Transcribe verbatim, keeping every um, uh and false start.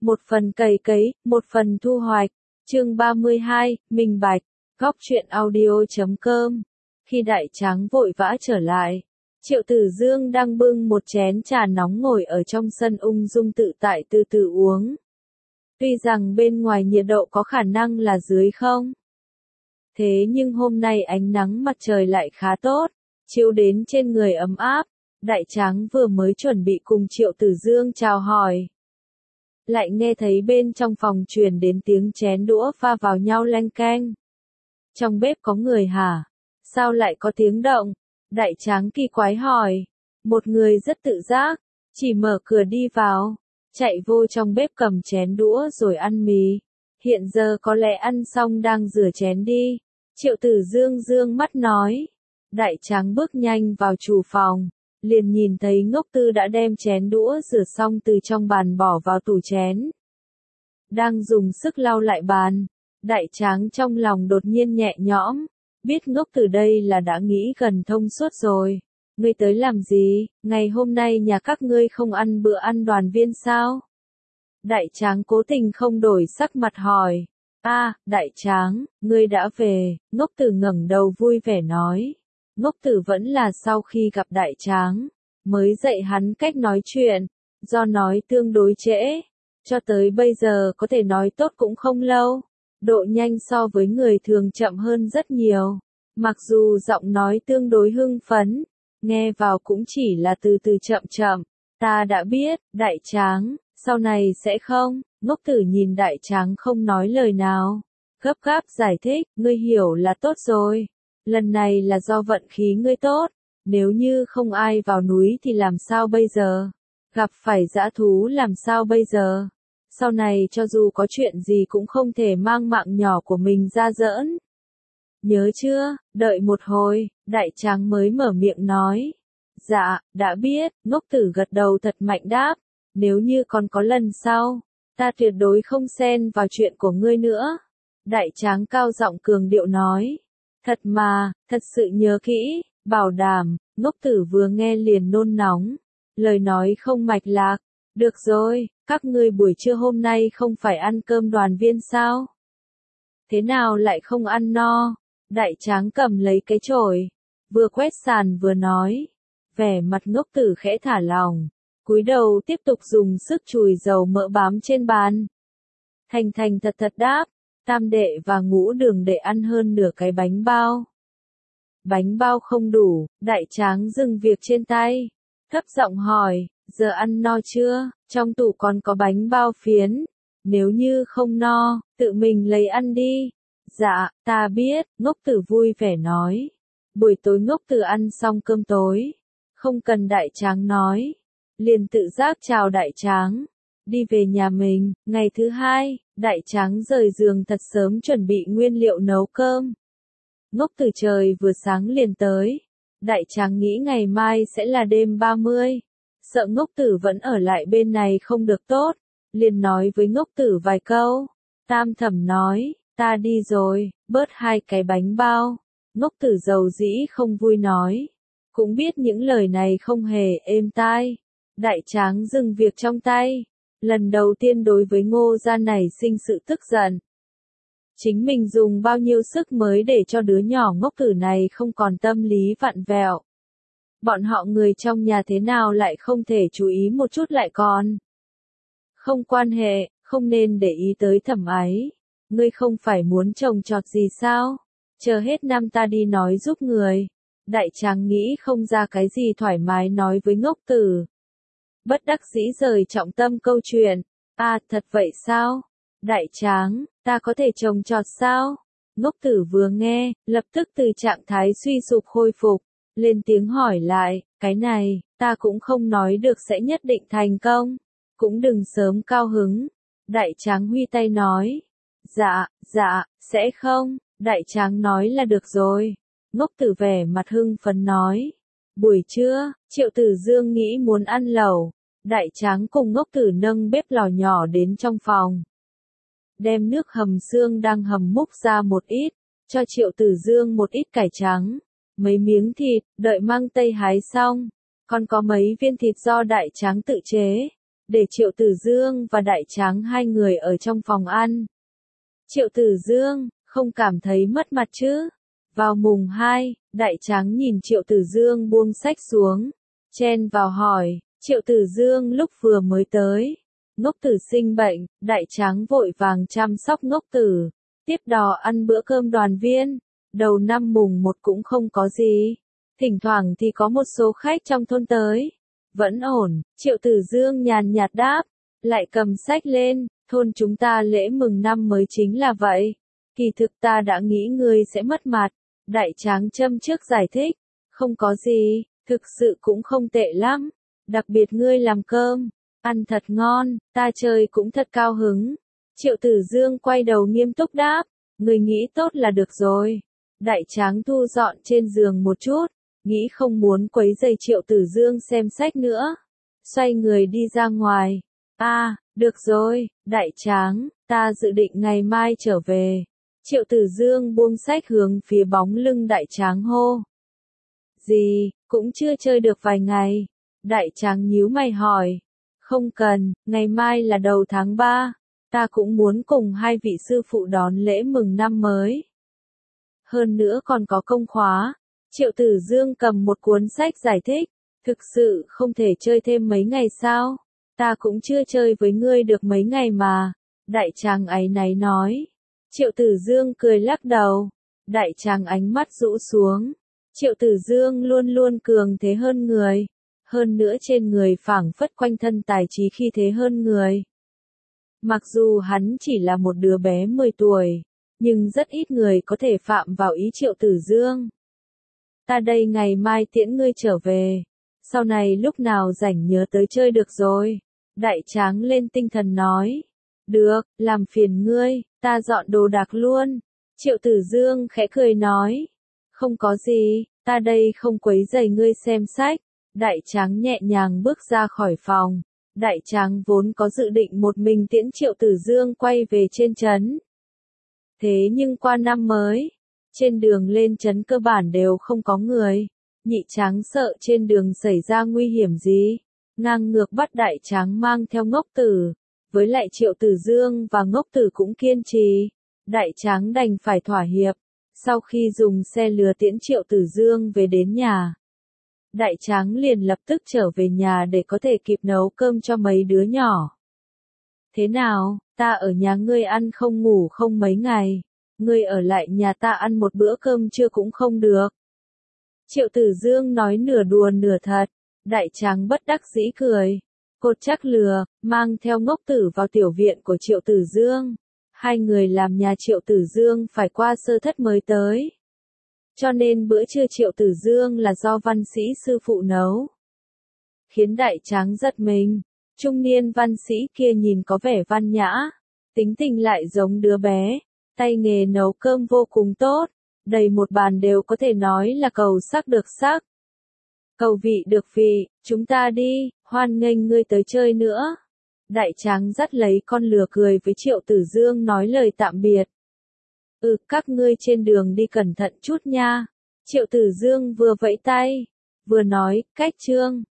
một phần cày cấy, một phần thu hoạch. Chương ba mươi hai, minh bạch. Góc truyện audio chấm com. Khi đại tráng vội vã trở lại, Triệu Tử Dương đang bưng một chén trà nóng ngồi ở trong sân ung dung tự tại từ từ uống. Tuy rằng bên ngoài nhiệt độ có khả năng là dưới không. Thế nhưng hôm nay ánh nắng mặt trời lại khá tốt, chiếu đến trên người ấm áp. Đại tráng vừa mới chuẩn bị cùng Triệu Tử Dương chào hỏi, lại nghe thấy bên trong phòng truyền đến tiếng chén đũa va vào nhau leng keng. Trong bếp có người hả? Sao lại có tiếng động? Đại tráng kỳ quái hỏi. Một người rất tự giác, chỉ mở cửa đi vào, chạy vô trong bếp cầm chén đũa rồi ăn mì. Hiện giờ có lẽ ăn xong đang rửa chén đi. Triệu Tử Dương dương mắt nói. Đại tráng bước nhanh vào chủ phòng, liền nhìn thấy Ngốc Tư đã đem chén đũa rửa xong từ trong bàn bỏ vào tủ chén. Đang dùng sức lau lại bàn, đại tráng trong lòng đột nhiên nhẹ nhõm, biết Ngốc Tử đây là đã nghĩ gần thông suốt rồi. Ngươi tới làm gì, ngày hôm nay nhà các ngươi không ăn bữa ăn đoàn viên sao? Đại tráng cố tình không đổi sắc mặt hỏi. A, đại tráng, ngươi đã về, Ngốc Tử ngẩng đầu vui vẻ nói. Ngốc Tử vẫn là sau khi gặp đại tráng, mới dạy hắn cách nói chuyện, do nói tương đối trễ, cho tới bây giờ có thể nói tốt cũng không lâu, độ nhanh so với người thường chậm hơn rất nhiều, mặc dù giọng nói tương đối hưng phấn, nghe vào cũng chỉ là từ từ chậm chậm, ta đã biết, đại tráng, sau này sẽ không, Ngốc Tử nhìn đại tráng không nói lời nào, gấp gáp giải thích, ngươi hiểu là tốt rồi. Lần này là do vận khí ngươi tốt, nếu như không ai vào núi thì làm sao bây giờ? Gặp phải dã thú làm sao bây giờ? Sau này cho dù có chuyện gì cũng không thể mang mạng nhỏ của mình ra giỡn. Nhớ chưa, đợi một hồi, đại tráng mới mở miệng nói. Dạ, đã biết, Ngốc Tử gật đầu thật mạnh đáp, nếu như còn có lần sau, ta tuyệt đối không xen vào chuyện của ngươi nữa. Đại tráng cao giọng cường điệu nói. Thật mà, thật sự nhớ kỹ, bảo đảm, Ngốc Tử vừa nghe liền nôn nóng, lời nói không mạch lạc. Được rồi, các ngươi buổi trưa hôm nay không phải ăn cơm đoàn viên sao? Thế nào lại không ăn no? Đại tráng cầm lấy cái chổi, vừa quét sàn vừa nói, vẻ mặt Ngốc Tử khẽ thả lỏng, cúi đầu tiếp tục dùng sức chùi dầu mỡ bám trên bàn. Thành thành thật thật đáp. Tam đệ và ngũ đường đệ ăn hơn nửa cái bánh bao. Bánh bao không đủ, đại tráng dừng việc trên tay. Thấp giọng hỏi, giờ ăn no chưa, trong tủ còn có bánh bao phiến. Nếu như không no, tự mình lấy ăn đi. Dạ, ta biết, Ngốc Tử vui vẻ nói. Buổi tối Ngốc Tử ăn xong cơm tối. Không cần đại tráng nói. Liền tự giác chào đại tráng. Đi về nhà mình, ngày thứ hai, đại tráng rời giường thật sớm chuẩn bị nguyên liệu nấu cơm. Ngốc Tử trời vừa sáng liền tới. Đại tráng nghĩ ngày mai sẽ là đêm ba mươi. Sợ Ngốc Tử vẫn ở lại bên này không được tốt. Liền nói với Ngốc Tử vài câu. Tam thẩm nói, ta đi rồi, bớt hai cái bánh bao. Ngốc Tử dầu dĩ không vui nói. Cũng biết những lời này không hề êm tai. Đại tráng dừng việc trong tay. Lần đầu tiên đối với Ngô gia này sinh sự tức giận. Chính mình dùng bao nhiêu sức mới để cho đứa nhỏ Ngốc Tử này không còn tâm lý vặn vẹo. Bọn họ người trong nhà thế nào lại không thể chú ý một chút lại còn. Không quan hệ, không nên để ý tới thẩm ái. Ngươi không phải muốn trồng trọt gì sao? Chờ hết năm ta đi nói giúp người. Đại tráng nghĩ không ra cái gì thoải mái nói với Ngốc Tử. Bất đắc dĩ rời trọng tâm câu chuyện. À, thật vậy sao? Đại tráng, ta có thể trồng trọt sao? Ngốc Tử vừa nghe, lập tức từ trạng thái suy sụp khôi phục, lên tiếng hỏi lại, cái này, ta cũng không nói được sẽ nhất định thành công. Cũng đừng sớm cao hứng. Đại tráng huy tay nói. Dạ, dạ, sẽ không. Đại tráng nói là được rồi. Ngốc Tử vẻ mặt hưng phấn nói. Buổi trưa, Triệu Tử Dương nghĩ muốn ăn lẩu. Đại tráng cùng Ngốc Tử nâng bếp lò nhỏ đến trong phòng. Đem nước hầm xương đang hầm múc ra một ít, cho Triệu Tử Dương một ít cải trắng, mấy miếng thịt, đợi mang tây hái xong. Còn có mấy viên thịt do đại tráng tự chế, để Triệu Tử Dương và Đại Tráng hai người ở trong phòng ăn. Triệu Tử Dương, không cảm thấy mất mặt chứ? Vào mùng hai, Đại Tráng nhìn Triệu Tử Dương buông sách xuống, chen vào hỏi, Triệu Tử Dương lúc vừa mới tới. Ngốc Tử sinh bệnh, Đại Tráng vội vàng chăm sóc Ngốc Tử, tiếp đò ăn bữa cơm đoàn viên. Đầu năm mùng một cũng không có gì, thỉnh thoảng thì có một số khách trong thôn tới. Vẫn ổn, Triệu Tử Dương nhàn nhạt đáp, lại cầm sách lên, thôn chúng ta lễ mừng năm mới chính là vậy. Kỳ thực ta đã nghĩ ngươi sẽ mất mặt. Đại Tráng châm trước giải thích, không có gì, thực sự cũng không tệ lắm. Đặc biệt ngươi làm cơm, ăn thật ngon, ta chơi cũng thật cao hứng. Triệu Tử Dương quay đầu nghiêm túc đáp, ngươi nghĩ tốt là được rồi. Đại Tráng thu dọn trên giường một chút, nghĩ không muốn quấy rầy Triệu Tử Dương xem sách nữa. Xoay người đi ra ngoài. À, được rồi, Đại Tráng, ta dự định ngày mai trở về. Triệu Tử Dương buông sách hướng phía bóng lưng Đại Tráng hô. Gì, cũng chưa chơi được vài ngày. Đại Tráng nhíu mày hỏi. Không cần, ngày mai là đầu tháng ba. Ta cũng muốn cùng hai vị sư phụ đón lễ mừng năm mới. Hơn nữa còn có công khóa. Triệu Tử Dương cầm một cuốn sách giải thích. Thực sự không thể chơi thêm mấy ngày sao? Ta cũng chưa chơi với ngươi được mấy ngày mà. Đại Tráng áy náy nói. Triệu Tử Dương cười lắc đầu. Đại Tráng ánh mắt rũ xuống. Triệu Tử Dương luôn luôn cường thế hơn người. Hơn nữa trên người phảng phất quanh thân tài trí khi thế hơn người. Mặc dù hắn chỉ là một đứa bé mười tuổi, nhưng rất ít người có thể phạm vào ý Triệu Tử Dương. Ta đây ngày mai tiễn ngươi trở về. Sau này lúc nào rảnh nhớ tới chơi được rồi. Đại Tráng lên tinh thần nói. Được, làm phiền ngươi, ta dọn đồ đạc luôn. Triệu Tử Dương khẽ cười nói. Không có gì, ta đây không quấy rầy ngươi xem sách. Đại Tráng nhẹ nhàng bước ra khỏi phòng. Đại Tráng vốn có dự định một mình tiễn Triệu Tử Dương quay về trên trấn. Thế nhưng qua năm mới, trên đường lên trấn cơ bản đều không có người. Nhị Tráng sợ trên đường xảy ra nguy hiểm gì, ngang ngược bắt Đại Tráng mang theo Ngốc Tử. Với lại Triệu Tử Dương và Ngốc Tử cũng kiên trì. Đại Tráng đành phải thỏa hiệp. Sau khi dùng xe lừa tiễn Triệu Tử Dương về đến nhà, Đại Tráng liền lập tức trở về nhà để có thể kịp nấu cơm cho mấy đứa nhỏ. Thế nào, ta ở nhà ngươi ăn không ngủ không mấy ngày, ngươi ở lại nhà ta ăn một bữa cơm trưa cũng không được. Triệu Tử Dương nói nửa đùa nửa thật. Đại Tráng bất đắc dĩ cười. Cột chắc lừa, mang theo Ngốc Tử vào tiểu viện của Triệu Tử Dương. Hai người làm nhà Triệu Tử Dương phải qua sơ thất mới tới. Cho nên bữa trưa Triệu Tử Dương là do văn sĩ sư phụ nấu. Khiến Đại Tráng giật mình. Trung niên văn sĩ kia nhìn có vẻ văn nhã, tính tình lại giống đứa bé, tay nghề nấu cơm vô cùng tốt, đầy một bàn đều có thể nói là cầu sắc được sắc. Cầu vị được vị, chúng ta đi, hoan nghênh ngươi tới chơi nữa. Đại Tráng dắt lấy con lừa cười với Triệu Tử Dương nói lời tạm biệt. Ừ, các ngươi trên đường đi cẩn thận chút nha. Triệu Tử Dương vừa vẫy tay, vừa nói, cách chương.